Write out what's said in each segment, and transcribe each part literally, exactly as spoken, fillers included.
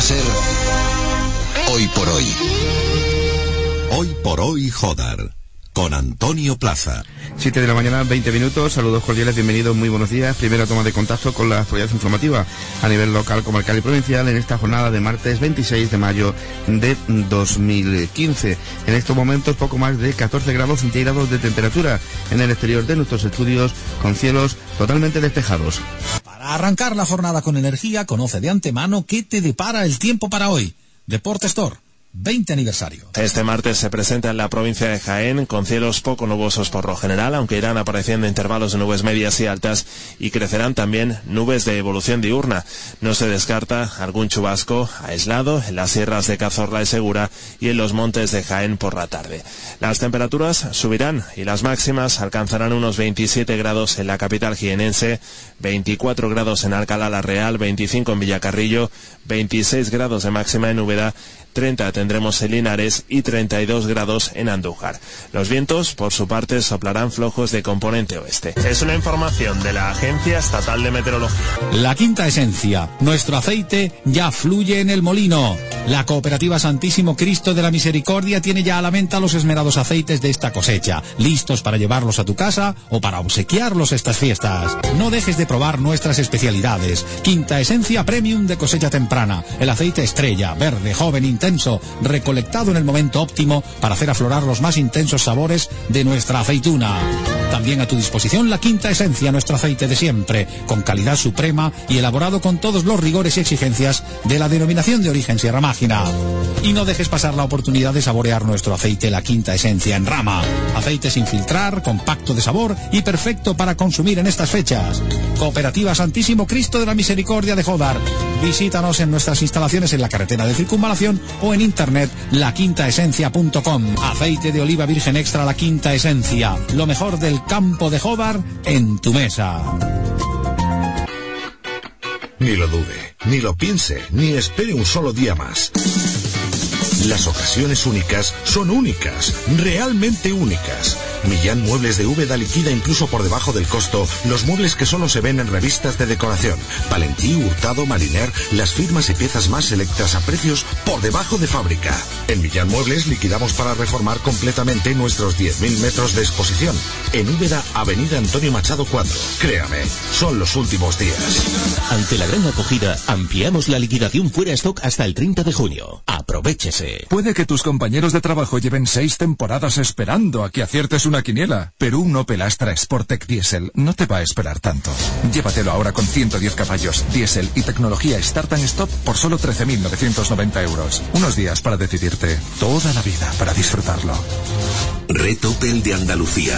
ser Hoy por Hoy. Hoy por Hoy Jodar, con Antonio Plaza. siete de la mañana, veinte minutos, saludos cordiales, bienvenidos, muy buenos días. Primera toma de contacto con la actualidad informativa a nivel local, comarcal y provincial en esta jornada de martes veintiséis de mayo de dos mil quince. En estos momentos poco más de catorce grados centígrados de temperatura en el exterior de nuestros estudios, con cielos totalmente despejados. Para arrancar la jornada con energía, conoce de antemano qué te depara el tiempo para hoy. Deporte Store, veinte aniversario. Este martes se presenta en la provincia de Jaén con cielos poco nubosos por lo general, aunque irán apareciendo intervalos de nubes medias y altas y crecerán también nubes de evolución diurna. No se descarta algún chubasco aislado en las sierras de Cazorla y Segura y en los montes de Jaén por la tarde. Las temperaturas subirán y las máximas alcanzarán unos veintisiete grados en la capital jienense, veinticuatro grados en Alcalá la Real, veinticinco en Villacarrillo, veintiséis grados de máxima en Úbeda, treinta tendremos en Linares y treinta y dos grados en Andújar. Los vientos, por su parte, soplarán flojos de componente oeste. Es una información de la Agencia Estatal de Meteorología. La Quinta Esencia, nuestro aceite ya fluye en el molino. La Cooperativa Santísimo Cristo de la Misericordia tiene ya a la venta los esmerados aceites de esta cosecha, listos para llevarlos a tu casa o para obsequiarlos estas fiestas. No dejes de probar nuestras especialidades. Quinta Esencia Premium de cosecha temprana, el aceite estrella, verde, joven, intenso, recolectado en el momento óptimo para hacer aflorar los más intensos sabores de nuestra aceituna. También a tu disposición la Quinta Esencia, nuestro aceite de siempre, con calidad suprema y elaborado con todos los rigores y exigencias de la denominación de origen Sierra Mágina. Y no dejes pasar la oportunidad de saborear nuestro aceite La Quinta Esencia en rama. Aceite sin filtrar, compacto de sabor y perfecto para consumir en estas fechas. Cooperativa Santísimo Cristo de la Misericordia de Jodar. Visítanos en nuestras instalaciones en la carretera de Circunvalación o en internet la quinta esencia punto com. Aceite de oliva virgen extra La Quinta Esencia. Lo mejor del campo de Jodar en tu mesa. Ni lo dude, ni lo piense, ni espere un solo día más. Las ocasiones únicas son únicas, realmente únicas. Millán Muebles de Úbeda liquida incluso por debajo del costo los muebles que solo se ven en revistas de decoración. Valentí, Hurtado, Mariner, las firmas y piezas más selectas a precios por debajo de fábrica. En Millán Muebles liquidamos para reformar completamente nuestros diez mil metros de exposición. En Úbeda, Avenida Antonio Machado cuatro. Créame, son los últimos días. Ante la gran acogida, ampliamos la liquidación fuera stock hasta el treinta de junio. Aprovéchese. Puede que tus compañeros de trabajo lleven seis temporadas esperando a que aciertes una quiniela, pero un Opel Astra Sportec Diesel no te va a esperar tanto. Llévatelo ahora con ciento diez caballos, diésel y tecnología Start and Stop por solo trece mil novecientos noventa euros. Unos días para decidirte, toda la vida para disfrutarlo. Red Opel de Andalucía.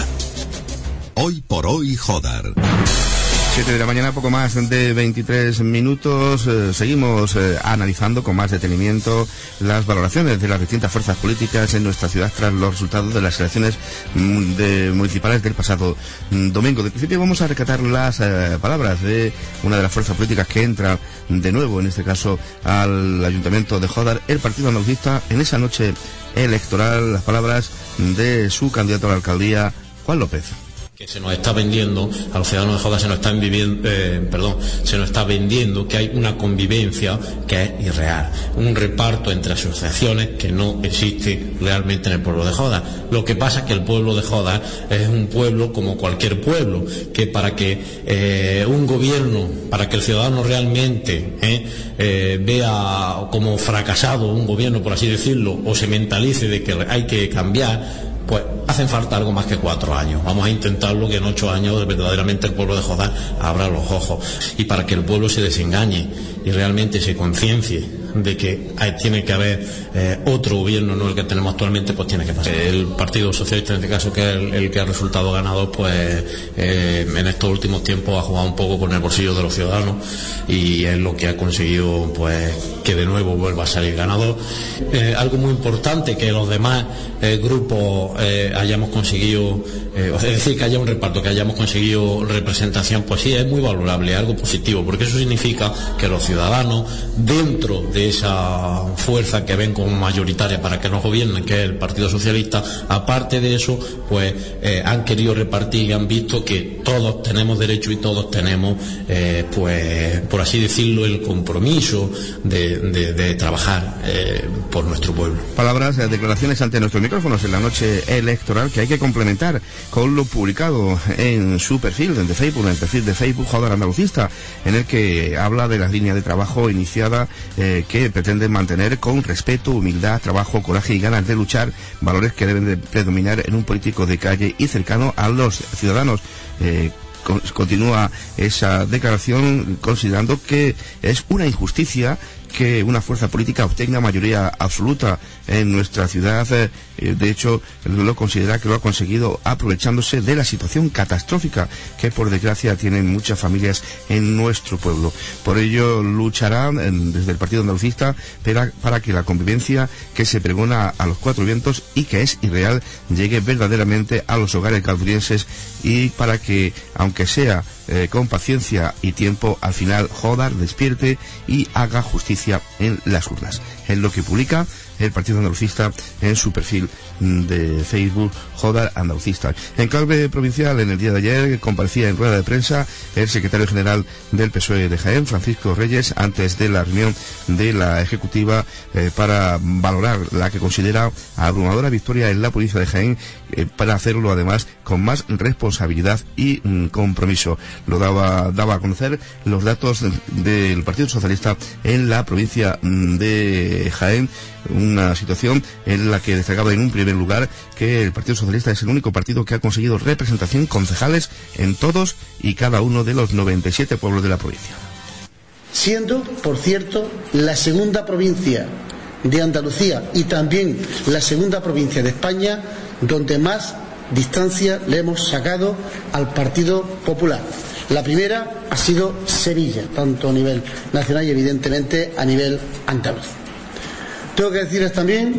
Hoy por Hoy Jodar. siete de la mañana, poco más de veintitrés minutos. Eh, seguimos eh, analizando con más detenimiento las valoraciones de las distintas fuerzas políticas en nuestra ciudad tras los resultados de las elecciones mm, de municipales del pasado mm, domingo. De principio vamos a rescatar las eh, palabras de una de las fuerzas políticas que entra de nuevo, en este caso, al Ayuntamiento de Jodar, el Partido Andalucista, en esa noche electoral. Las palabras de su candidato a la alcaldía, Juan López. Que se nos está vendiendo, a los ciudadanos de Jodar se nos están viviendo, eh, perdón, se nos está vendiendo que hay una convivencia que es irreal, un reparto entre asociaciones que no existe realmente en el pueblo de Jodar. Lo que pasa es que el pueblo de Jodar es un pueblo como cualquier pueblo, que para que eh, un gobierno, para que el ciudadano realmente eh, eh, vea como fracasado un gobierno, por así decirlo, o se mentalice de que hay que cambiar, pues hacen falta algo más que cuatro años. Vamos a intentarlo que en ocho años verdaderamente el pueblo de Jodar abra los ojos. Y para que el pueblo se desengañe y realmente se conciencie de que hay, tiene que haber eh, otro gobierno, no el que tenemos actualmente, pues tiene que pasar. El Partido Socialista, en este caso, que es el, el que ha resultado ganador, pues eh, en estos últimos tiempos ha jugado un poco con el bolsillo de los ciudadanos y es lo que ha conseguido, pues, que de nuevo vuelva a salir ganador. Eh, algo muy importante, que los demás eh, grupos eh, hayamos conseguido, eh, es decir, que haya un reparto, que hayamos conseguido representación, pues sí, es muy valorable, algo positivo, porque eso significa que los ciudadanos, dentro de de esa fuerza que ven como mayoritaria para que nos gobiernen, que es el Partido Socialista, aparte de eso, pues eh, han querido repartir y han visto que todos tenemos derecho y todos tenemos, eh, pues, por así decirlo, el compromiso de, de, de trabajar eh, por nuestro pueblo. Palabras, eh, declaraciones ante nuestros micrófonos en la noche electoral que hay que complementar con lo publicado en su perfil de Facebook, en el perfil de Facebook Jódar Andalucista, en el que habla de las líneas de trabajo iniciada eh, que pretenden mantener con respeto, humildad, trabajo, coraje y ganas de luchar, valores que deben de predominar en un político de calle y cercano a los ciudadanos. Eh, Continúa esa declaración considerando que es una injusticia que una fuerza política obtenga mayoría absoluta en nuestra ciudad. De hecho, lo considera que lo ha conseguido aprovechándose de la situación catastrófica que, por desgracia, tienen muchas familias en nuestro pueblo. Por ello, luchará desde el Partido Andalucista para, para que la convivencia que se pregona a los cuatro vientos y que es irreal llegue verdaderamente a los hogares calvurienses, y para que, aunque sea eh, con paciencia y tiempo, al final Jódar despierte y haga justicia en las urnas. Es lo que publica el Partido Andalucista en su perfil de Facebook, Jódar Andalucista. En clave provincial, en el día de ayer comparecía en rueda de prensa el secretario general del P S O E de Jaén, Francisco Reyes, antes de la reunión de la Ejecutiva eh, para valorar la que considera abrumadora victoria en la provincia de Jaén, eh, para hacerlo además con más responsabilidad y mm, compromiso. Lo daba, daba a conocer los datos del, del Partido Socialista en la provincia de Jaén, una situación en la que destacaba en un primer lugar que el Partido Socialista es el único partido que ha conseguido representación concejales en todos y cada uno de los noventa y siete pueblos de la provincia. Siendo, por cierto, la segunda provincia de Andalucía y también la segunda provincia de España donde más distancia le hemos sacado al Partido Popular. La primera ha sido Sevilla, tanto a nivel nacional y evidentemente a nivel andaluz. Tengo que decirles también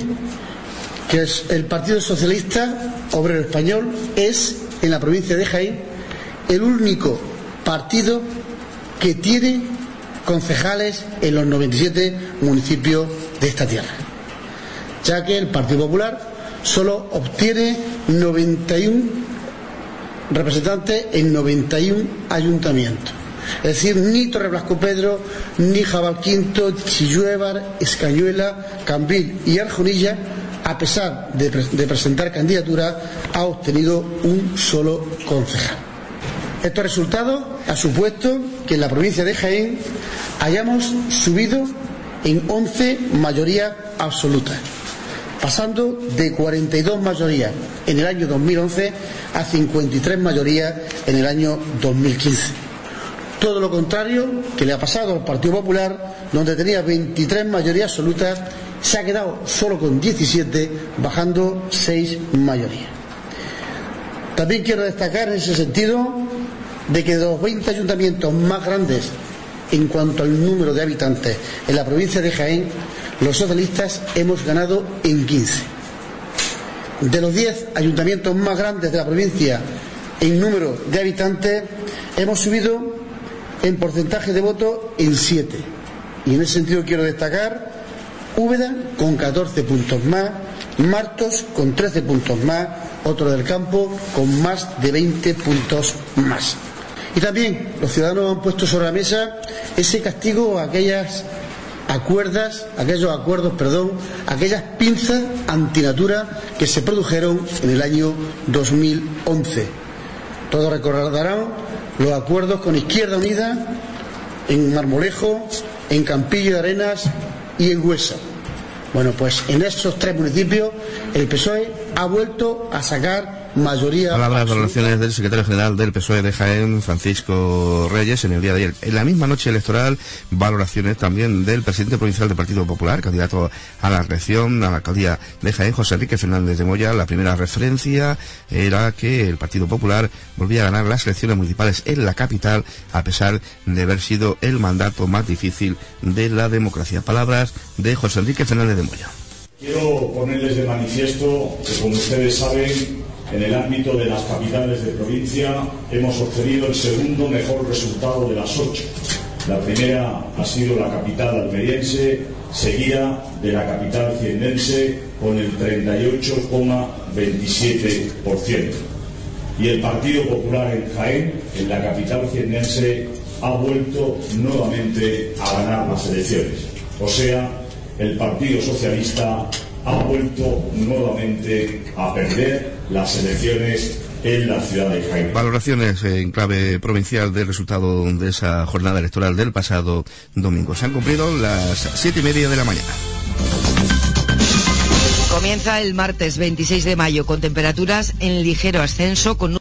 que es el Partido Socialista Obrero Español es, en la provincia de Jaén, el único partido que tiene concejales en los noventa y siete municipios de esta tierra, ya que el Partido Popular solo obtiene noventa y uno representantes en noventa y uno ayuntamientos. Es decir, ni Torreblasco-Pedro, ni Jabalquinto, Chilluévar, Escañuela, Cambril y Arjonilla, a pesar de, pre de presentar candidatura, ha obtenido un solo concejal. Estos resultados han supuesto que en la provincia de Jaén hayamos subido en once mayorías absolutas, pasando de cuarenta y dos mayorías en el año dos mil once a cincuenta y tres mayorías en el año dos mil quince. Todo lo contrario que le ha pasado al Partido Popular, donde tenía veintitrés mayorías absolutas, se ha quedado solo con diecisiete, bajando seis mayorías. También quiero destacar en ese sentido de que de los veinte ayuntamientos más grandes en cuanto al número de habitantes en la provincia de Jaén, los socialistas hemos ganado en quince. De los diez ayuntamientos más grandes de la provincia en número de habitantes, hemos subido en porcentaje de voto en siete. Y en ese sentido quiero destacar Úbeda con catorce puntos más, Martos con trece puntos más, Otro del Campo con más de veinte puntos más. Y también los ciudadanos han puesto sobre la mesa ese castigo a aquellas acuerdas, aquellos acuerdos, perdón, aquellas pinzas antinatura que se produjeron en el año dos mil once. Todos recordarán los acuerdos con Izquierda Unida en Marmolejo, en Campillo de Arenas y en Huesa. Bueno, pues en esos tres municipios el P S O E ha vuelto a sacar mayoría. Palabras, valoraciones del secretario general del P S O E de Jaén, Francisco Reyes, en el día de ayer. En la misma noche electoral, valoraciones también del presidente provincial del Partido Popular, candidato a la reelección, a la alcaldía de Jaén, José Enrique Fernández de Moya. La primera referencia era que el Partido Popular volvía a ganar las elecciones municipales en la capital, a pesar de haber sido el mandato más difícil de la democracia. Palabras de José Enrique Fernández de Moya. Quiero ponerles de manifiesto que, como ustedes saben, en el ámbito de las capitales de provincia hemos obtenido el segundo mejor resultado de las ocho, La primera ha sido la capital almeriense, seguida de la capital jiennense con el treinta y ocho coma veintisiete por ciento. Y el Partido Popular en Jaén, en la capital jiennense, ha vuelto nuevamente a ganar las elecciones. O sea, el Partido Socialista ha vuelto nuevamente a perder las elecciones en la ciudad de Jaén. Valoraciones en clave provincial del resultado de esa jornada electoral del pasado domingo. Se han cumplido las siete y media de la mañana. Comienza el martes veintiséis de mayo con temperaturas en ligero ascenso, con